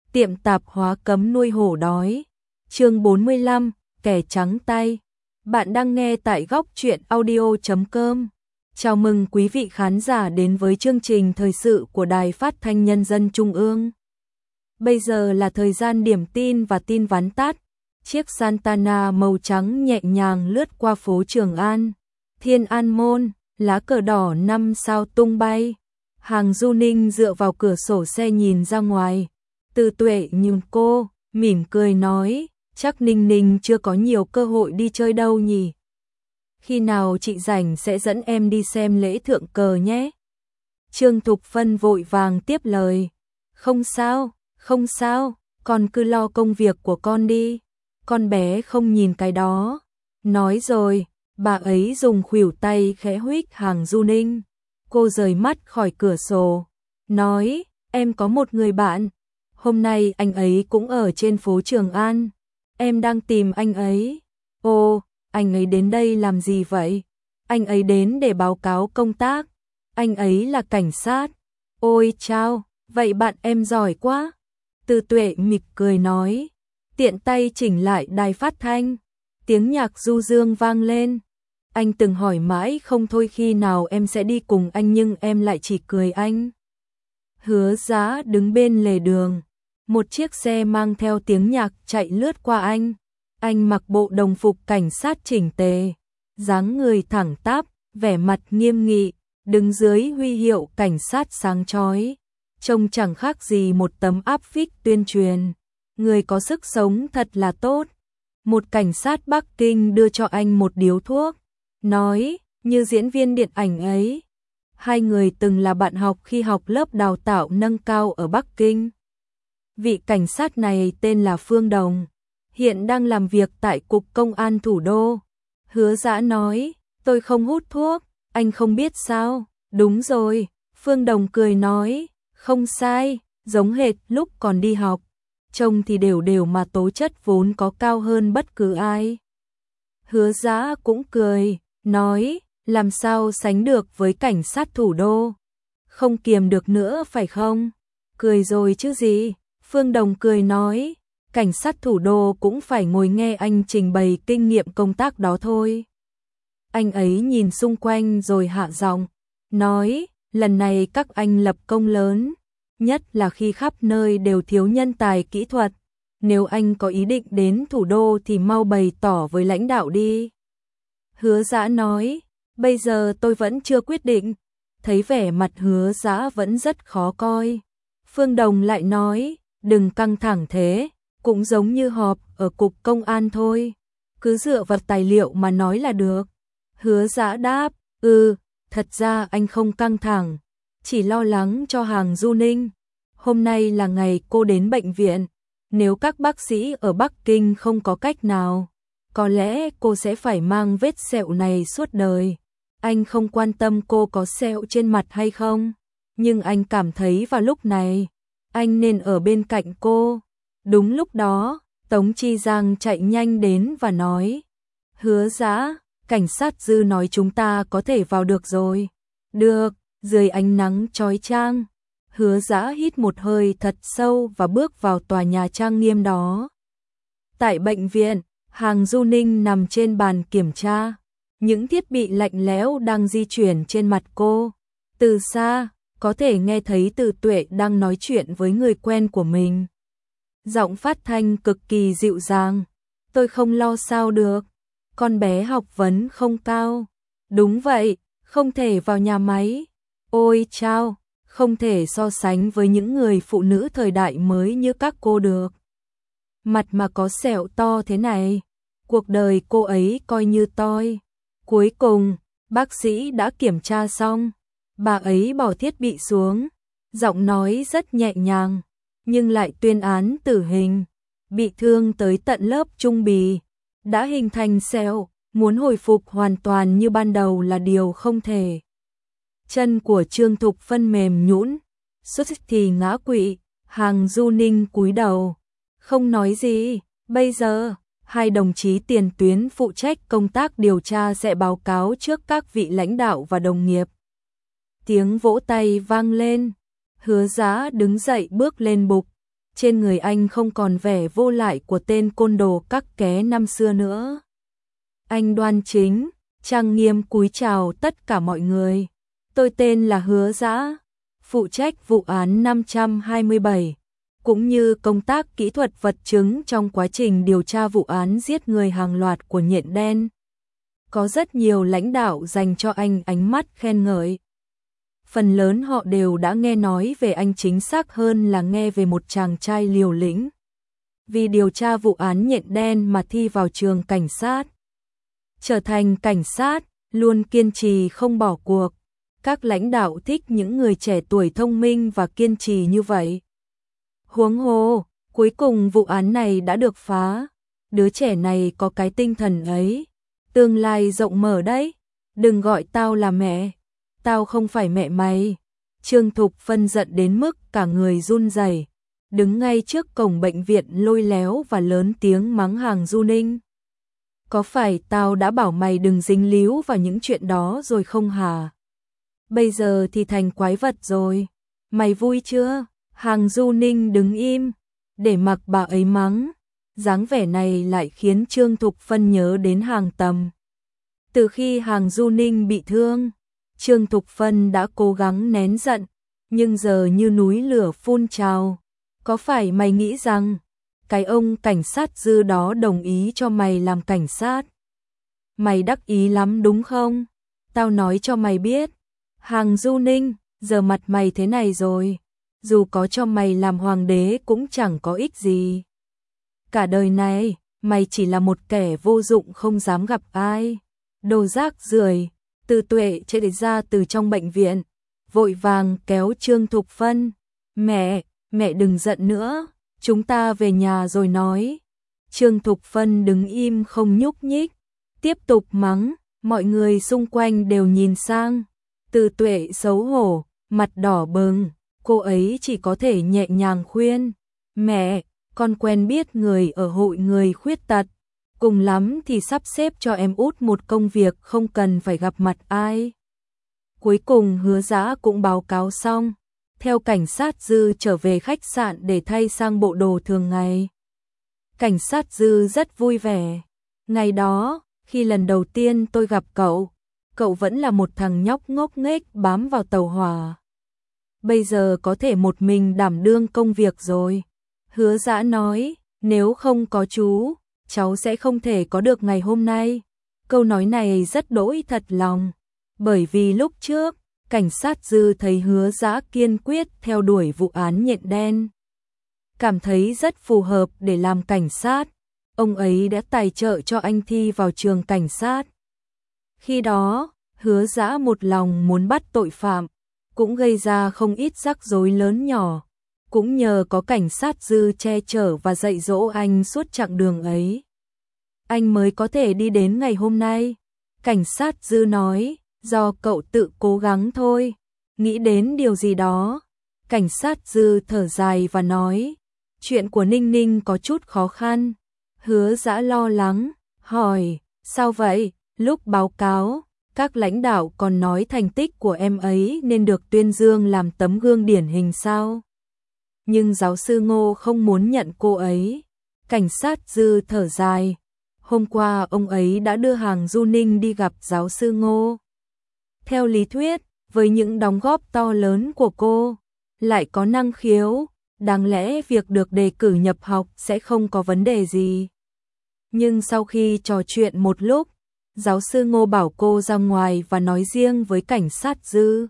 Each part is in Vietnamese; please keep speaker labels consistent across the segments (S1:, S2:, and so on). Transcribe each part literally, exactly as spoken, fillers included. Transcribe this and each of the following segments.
S1: tiệm tạp hóa cấm nuôi hổ đói. Chương bốn mươi lăm, kẻ trắng tay. Bạn đang nghe tại góc truyện audio chấm com. Chào mừng quý vị khán giả đến với chương trình thời sự của Đài Phát thanh Nhân dân Trung ương. Bây giờ là thời gian điểm tin và tin vắn tắt. Chiếc Santana màu trắng nhẹ nhàng lướt qua phố Trường An, Thiên An Môn, lá cờ đỏ năm sao tung bay. Hàng Du Ninh dựa vào cửa sổ xe nhìn ra ngoài. Từ Tuệ nhìn cô, mỉm cười nói, chắc Ninh Ninh chưa có nhiều cơ hội đi chơi đâu nhỉ. Khi nào chị rảnh sẽ dẫn em đi xem lễ thượng cờ nhé. Trương Thục Phân vội vàng tiếp lời, không sao, không sao, con cứ lo công việc của con đi, con bé không nhìn cái đó. Nói rồi, bà ấy dùng khuỷu tay khẽ huých Hàng Du Ninh. Cô rời mắt khỏi cửa sổ, nói, em có một người bạn, hôm nay anh ấy cũng ở trên phố Trường An, em đang tìm anh ấy. Ồ, anh ấy đến đây làm gì vậy? Anh ấy đến để báo cáo công tác, anh ấy là cảnh sát. Ôi chao, vậy bạn em giỏi quá. Từ Tuệ mỉm cười nói, tiện tay chỉnh lại đài phát thanh, tiếng nhạc du dương vang lên. Anh từng hỏi mãi không thôi khi nào em sẽ đi cùng anh nhưng em lại chỉ cười anh. Hứa Giá đứng bên lề đường, một chiếc xe mang theo tiếng nhạc chạy lướt qua anh. Anh mặc bộ đồng phục cảnh sát chỉnh tề, dáng người thẳng tắp, vẻ mặt nghiêm nghị, đứng dưới huy hiệu cảnh sát sáng chói, trông chẳng khác gì một tấm áp phích tuyên truyền, người có sức sống thật là tốt. Một cảnh sát Bắc Kinh đưa cho anh một điếu thuốc, nói, như diễn viên điện ảnh ấy. Hai người từng là bạn học khi học lớp đào tạo nâng cao ở Bắc Kinh. Vị cảnh sát này tên là Phương Đồng, hiện đang làm việc tại Cục Công an Thủ đô. Hứa Dã nói, tôi không hút thuốc, anh không biết sao? Đúng rồi, Phương Đồng cười nói, không sai, giống hệt lúc còn đi học. Trông thì đều đều mà tố chất vốn có cao hơn bất cứ ai. Hứa Dã cũng cười, nói, làm sao sánh được với cảnh sát thủ đô? Không kiềm được nữa phải không? Cười rồi chứ gì? Phương Đồng cười nói, cảnh sát thủ đô cũng phải ngồi nghe anh trình bày kinh nghiệm công tác đó thôi. Anh ấy nhìn xung quanh rồi hạ giọng, nói, lần này các anh lập công lớn, nhất là khi khắp nơi đều thiếu nhân tài kỹ thuật. Nếu anh có ý định đến thủ đô thì mau bày tỏ với lãnh đạo đi. Hứa Dã nói, bây giờ tôi vẫn chưa quyết định. Thấy vẻ mặt Hứa Dã vẫn rất khó coi. Phương Đồng lại nói, đừng căng thẳng thế, cũng giống như họp ở Cục Công an thôi. Cứ dựa vào tài liệu mà nói là được. Hứa Dã đáp, ừ, thật ra anh không căng thẳng, chỉ lo lắng cho Hàng Du Ninh. Hôm nay là ngày cô đến bệnh viện, nếu các bác sĩ ở Bắc Kinh không có cách nào, có lẽ cô sẽ phải mang vết sẹo này suốt đời. Anh không quan tâm cô có sẹo trên mặt hay không, nhưng anh cảm thấy vào lúc này, anh nên ở bên cạnh cô. Đúng lúc đó, Tống Chi Giang chạy nhanh đến và nói, Hứa Dã, cảnh sát Dư nói chúng ta có thể vào được rồi. Được, dưới ánh nắng chói chang. Hứa Dã hít một hơi thật sâu và bước vào tòa nhà trang nghiêm đó. Tại bệnh viện, Hàng Du Ninh nằm trên bàn kiểm tra. Những thiết bị lạnh lẽo đang di chuyển trên mặt cô. Từ xa, có thể nghe thấy Từ Tuệ đang nói chuyện với người quen của mình. Giọng phát thanh cực kỳ dịu dàng. Tôi không lo sao được. Con bé học vấn không cao. Đúng vậy, không thể vào nhà máy. Ôi chao, không thể so sánh với những người phụ nữ thời đại mới như các cô được. Mặt mà có sẹo to thế này, cuộc đời cô ấy coi như toi. Cuối cùng, bác sĩ đã kiểm tra xong, bà ấy bỏ thiết bị xuống, giọng nói rất nhẹ nhàng, nhưng lại tuyên án tử hình. Bị thương tới tận lớp trung bì, đã hình thành sẹo, muốn hồi phục hoàn toàn như ban đầu là điều không thể. Chân của Trương Thục Phân mềm nhũn, suýt thì ngã quỵ. Hàng Du Ninh cúi đầu, không nói gì. Bây giờ, hai đồng chí tiền tuyến phụ trách công tác điều tra sẽ báo cáo trước các vị lãnh đạo và đồng nghiệp. Tiếng vỗ tay vang lên. Hứa Giá đứng dậy bước lên bục, Trên người anh không còn vẻ vô lại của tên côn đồ các ké năm xưa nữa. Anh đoan chính, trang nghiêm cúi chào tất cả mọi người. Tôi tên là Hứa Dã, phụ trách vụ án năm trăm hai mươi bảy, cũng như công tác kỹ thuật vật chứng trong quá trình điều tra vụ án giết người hàng loạt của nhện đen. Có rất nhiều lãnh đạo dành cho anh ánh mắt khen ngợi. Phần lớn họ đều đã nghe nói về anh, chính xác hơn là nghe về một chàng trai liều lĩnh. Vì điều tra vụ án nhện đen mà thi vào trường cảnh sát. Trở thành cảnh sát, luôn kiên trì không bỏ cuộc. Các lãnh đạo thích những người trẻ tuổi thông minh và kiên trì như vậy. Huống hồ, cuối cùng vụ án này đã được phá. Đứa trẻ này có cái tinh thần ấy. Tương lai rộng mở đấy. Đừng gọi tao là mẹ. Tao không phải mẹ mày. Trương Thục Phân giận đến mức cả người run rẩy, đứng ngay trước cổng bệnh viện lôi léo và lớn tiếng mắng Hằng Du Ninh. Có phải tao đã bảo mày đừng dính líu vào những chuyện đó rồi không hả? Bây giờ thì thành quái vật rồi. Mày vui chưa? Hằng Du Ninh đứng im, để mặc bà ấy mắng. Dáng vẻ này lại khiến Trương Thục Phân nhớ đến Hàng Tầm. Từ khi Hằng Du Ninh bị thương, Trương Thục Phân đã cố gắng nén giận, nhưng giờ như núi lửa phun trào. Có phải mày nghĩ rằng cái ông cảnh sát dư đó đồng ý cho mày làm cảnh sát? Mày đắc ý lắm đúng không? Tao nói cho mày biết, Hằng Du Ninh, giờ mặt mày thế này rồi, dù có cho mày làm hoàng đế cũng chẳng có ích gì. Cả đời này, mày chỉ là một kẻ vô dụng không dám gặp ai. Đồ rác rưởi. Từ Tuệ chạy ra từ trong bệnh viện, vội vàng kéo Trương Thục Phân. Mẹ, mẹ đừng giận nữa, chúng ta về nhà rồi nói. Trương Thục Phân đứng im không nhúc nhích, tiếp tục mắng, mọi người xung quanh đều nhìn sang. Từ Tuệ xấu hổ, mặt đỏ bừng, cô ấy chỉ có thể nhẹ nhàng khuyên. Mẹ, con quen biết người ở hội người khuyết tật. Cùng lắm thì sắp xếp cho em út một công việc không cần phải gặp mặt ai. Cuối cùng Hứa Dã cũng báo cáo xong, theo cảnh sát Dư trở về khách sạn để thay sang bộ đồ thường ngày. Cảnh sát Dư rất vui vẻ. Ngày đó, khi lần đầu tiên tôi gặp cậu, cậu vẫn là một thằng nhóc ngốc nghếch bám vào tàu hỏa. Bây giờ có thể một mình đảm đương công việc rồi. Hứa Dã nói, nếu không có chú, cháu sẽ không thể có được ngày hôm nay. Câu nói này rất đỗi thật lòng, bởi vì lúc trước, cảnh sát Dư thấy Hứa Dã kiên quyết theo đuổi vụ án nhện đen. Cảm thấy rất phù hợp để làm cảnh sát, ông ấy đã tài trợ cho anh thi vào trường cảnh sát. Khi đó, Hứa Dã một lòng muốn bắt tội phạm, cũng gây ra không ít rắc rối lớn nhỏ. Cũng nhờ có cảnh sát Dư che chở và dạy dỗ anh suốt chặng đường ấy, anh mới có thể đi đến ngày hôm nay. Cảnh sát Dư nói, do cậu tự cố gắng thôi, nghĩ đến điều gì đó. Cảnh sát Dư thở dài và nói, chuyện của Ninh Ninh có chút khó khăn. Hứa Dã lo lắng, hỏi, sao vậy? Lúc báo cáo, các lãnh đạo còn nói thành tích của em ấy nên được tuyên dương làm tấm gương điển hình sao? Nhưng giáo sư Ngô không muốn nhận cô ấy. Cảnh sát Dư thở dài, hôm qua ông ấy đã đưa Hằng Du Ninh đi gặp giáo sư Ngô. Theo lý thuyết, với những đóng góp to lớn của cô, lại có năng khiếu, đáng lẽ việc được đề cử nhập học sẽ không có vấn đề gì. Nhưng sau khi trò chuyện một lúc, giáo sư Ngô bảo cô ra ngoài và nói riêng với cảnh sát Dư.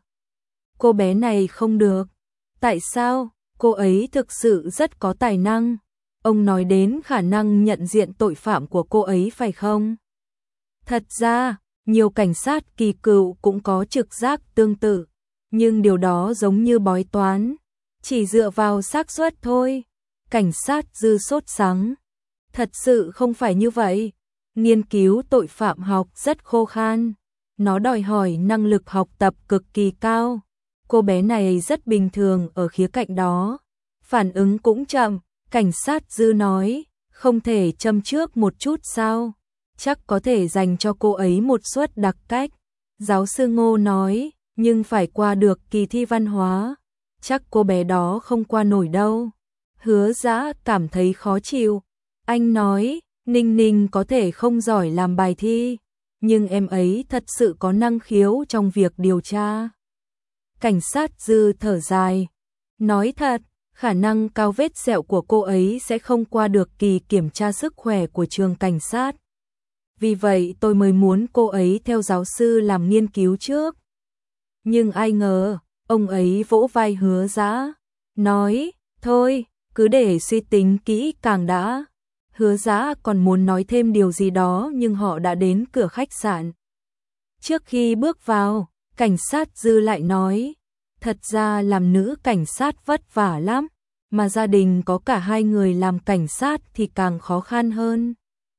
S1: Cô bé này không được. Tại sao? Cô ấy thực sự rất có tài năng. Ông nói đến khả năng nhận diện tội phạm của cô ấy phải không? Thật ra, nhiều cảnh sát kỳ cựu cũng có trực giác tương tự, nhưng điều đó giống như bói toán, chỉ dựa vào xác suất thôi. Cảnh sát Dư sốt sắng. Thật sự không phải như vậy. Nghiên cứu tội phạm học rất khô khan, nó đòi hỏi năng lực học tập cực kỳ cao. Cô bé này rất bình thường ở khía cạnh đó, phản ứng cũng chậm. Cảnh sát Dư nói, không thể châm trước một chút sao? Chắc có thể dành cho cô ấy một suất đặc cách. Giáo sư Ngô nói, nhưng phải qua được kỳ thi văn hóa. Chắc cô bé đó không qua nổi đâu. Hứa Dã cảm thấy khó chịu. Anh nói, Ninh Ninh có thể không giỏi làm bài thi, nhưng em ấy thật sự có năng khiếu trong việc điều tra. Cảnh sát Dư thở dài. Nói thật, khả năng cao vết sẹo của cô ấy sẽ không qua được kỳ kiểm tra sức khỏe của trường cảnh sát. Vì vậy tôi mới muốn cô ấy theo giáo sư làm nghiên cứu trước. Nhưng ai ngờ, ông ấy vỗ vai Hứa Dã, nói, thôi, cứ để suy tính kỹ càng đã. Hứa Dã còn muốn nói thêm điều gì đó nhưng họ đã đến cửa khách sạn. Trước khi bước vào, cảnh sát Dư lại nói, thật ra làm nữ cảnh sát vất vả lắm, mà gia đình có cả hai người làm cảnh sát thì càng khó khăn hơn.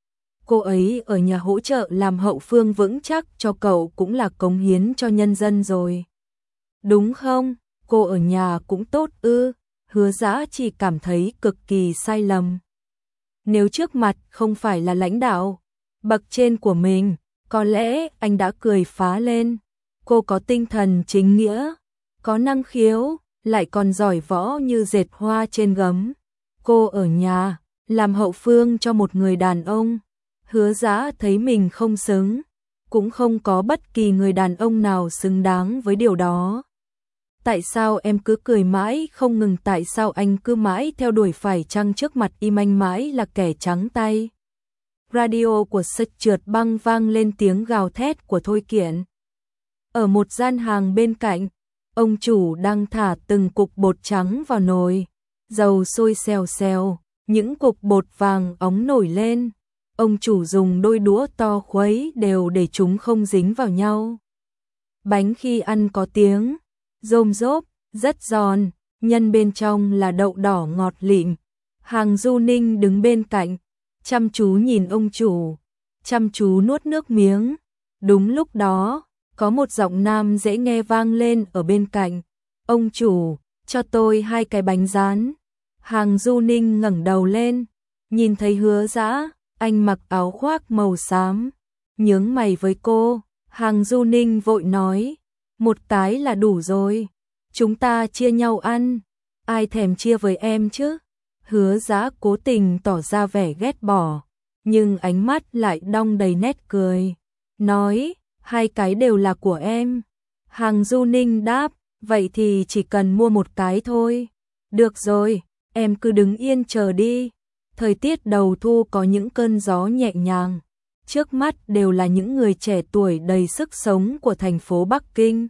S1: Cô ấy ở nhà hỗ trợ làm hậu phương vững chắc cho cậu cũng là cống hiến cho nhân dân rồi. Đúng không? Cô ở nhà cũng tốt ư? Hứa Dã chỉ cảm thấy cực kỳ sai lầm. Nếu trước mặt không phải là lãnh đạo bậc trên của mình, có lẽ anh đã cười phá lên. Cô có tinh thần chính nghĩa, có năng khiếu, lại còn giỏi võ như dệt hoa trên gấm. Cô ở nhà, làm hậu phương cho một người đàn ông. Hứa Dã thấy mình không xứng, cũng không có bất kỳ người đàn ông nào xứng đáng với điều đó. Tại sao em cứ cười mãi không ngừng, tại sao anh cứ mãi theo đuổi, phải chăng trước mặt im anh mãi là kẻ trắng tay? Radio của Sật Trượt Băng vang lên tiếng gào thét của Thôi Kiện. Ở một gian hàng bên cạnh, ông chủ đang thả từng cục bột trắng vào nồi, dầu sôi xèo xèo, những cục bột vàng óng nổi lên. Ông chủ dùng đôi đũa to khuấy đều để chúng không dính vào nhau. Bánh khi ăn có tiếng rôm rốp, rất giòn, nhân bên trong là đậu đỏ ngọt lịm. Hàng Du Ninh đứng bên cạnh, chăm chú nhìn ông chủ, chăm chú nuốt nước miếng. Đúng lúc đó, có một giọng nam dễ nghe vang lên ở bên cạnh. Ông chủ, cho tôi hai cái bánh rán. Hàng Du Ninh ngẩng đầu lên, nhìn thấy Hứa Dã, anh mặc áo khoác màu xám, nhướng mày với cô. Hàng Du Ninh vội nói, một cái là đủ rồi, chúng ta chia nhau ăn, ai thèm chia với em chứ? Hứa Dã cố tình tỏ ra vẻ ghét bỏ, nhưng ánh mắt lại đong đầy nét cười, nói, hai cái đều là của em. Hàng Du Ninh đáp, vậy thì chỉ cần mua một cái thôi. Được rồi, em cứ đứng yên chờ đi. Thời tiết đầu thu có những cơn gió nhẹ nhàng, trước mắt đều là những người trẻ tuổi đầy sức sống của thành phố Bắc Kinh.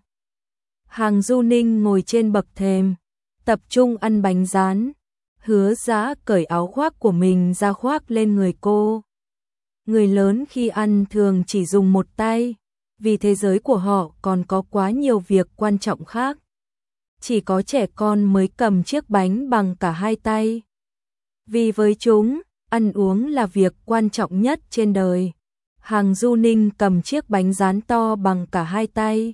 S1: Hàng Du Ninh ngồi trên bậc thềm, tập trung ăn bánh rán. Hứa Dã cởi áo khoác của mình ra khoác lên người cô. Người lớn khi ăn thường chỉ dùng một tay, vì thế giới của họ còn có quá nhiều việc quan trọng khác. Chỉ có trẻ con mới cầm chiếc bánh bằng cả hai tay. Vì với chúng, ăn uống là việc quan trọng nhất trên đời. Hàng Du Ninh cầm chiếc bánh rán to bằng cả hai tay,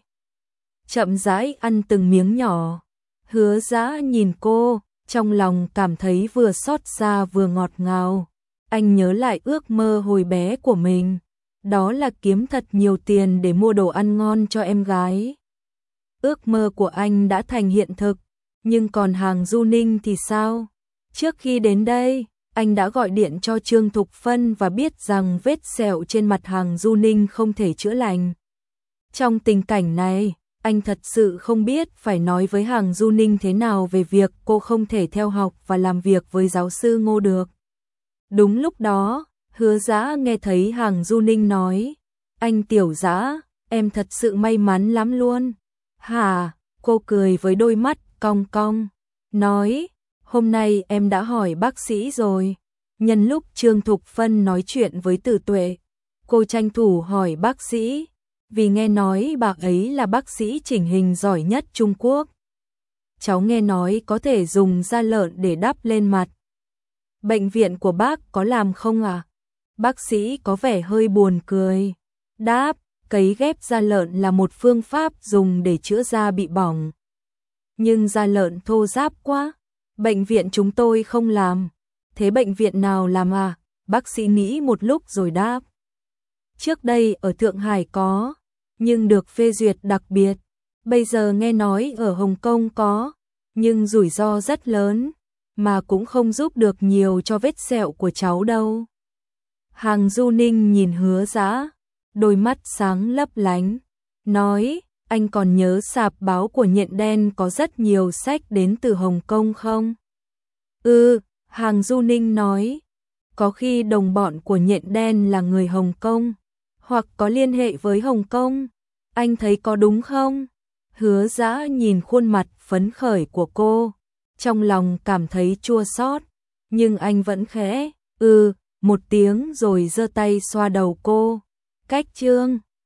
S1: chậm rãi ăn từng miếng nhỏ. Hứa Dã nhìn cô, trong lòng cảm thấy vừa xót xa vừa ngọt ngào. Anh nhớ lại ước mơ hồi bé của mình, đó là kiếm thật nhiều tiền để mua đồ ăn ngon cho em gái. Ước mơ của anh đã thành hiện thực, nhưng còn Hàng Du Ninh thì sao? Trước khi đến đây, anh đã gọi điện cho Trương Thục Phân và biết rằng vết sẹo trên mặt Hàng Du Ninh không thể chữa lành. Trong tình cảnh này, anh thật sự không biết phải nói với Hàng Du Ninh thế nào về việc cô không thể theo học và làm việc với giáo sư Ngô được. Đúng lúc đó, Hứa Dã nghe thấy Hàng Du Ninh nói, anh Tiểu Dã, em thật sự may mắn lắm luôn. Hả? Cô cười với đôi mắt cong cong, nói, hôm nay em đã hỏi bác sĩ rồi. Nhân lúc Trương Thục Phân nói chuyện với Tử Tuệ, cô tranh thủ hỏi bác sĩ, vì nghe nói bà ấy là bác sĩ chỉnh hình giỏi nhất Trung Quốc. Cháu nghe nói có thể dùng da lợn để đắp lên mặt. Bệnh viện của bác có làm không à? Bác sĩ có vẻ hơi buồn cười, đáp, cấy ghép da lợn là một phương pháp dùng để chữa da bị bỏng. Nhưng da lợn thô ráp quá, bệnh viện chúng tôi không làm. Thế bệnh viện nào làm à? Bác sĩ nghĩ một lúc rồi đáp. Trước đây ở Thượng Hải có, nhưng được phê duyệt đặc biệt. Bây giờ nghe nói ở Hồng Kông có, nhưng rủi ro rất lớn. mà cũng không giúp được nhiều cho vết sẹo của cháu đâu. Hàng Du Ninh nhìn Hứa Dã, đôi mắt sáng lấp lánh, nói, anh còn nhớ sạp báo của Nhện Đen có rất nhiều sách đến từ Hồng Kông không? Ừ, Hàng Du Ninh nói, có khi đồng bọn của Nhện Đen là người Hồng Kông, hoặc có liên hệ với Hồng Kông, anh thấy có đúng không? Hứa Dã nhìn khuôn mặt phấn khởi của cô, trong lòng cảm thấy chua xót, nhưng anh vẫn khẽ, ừ, một tiếng rồi giơ tay xoa đầu cô. Cách chương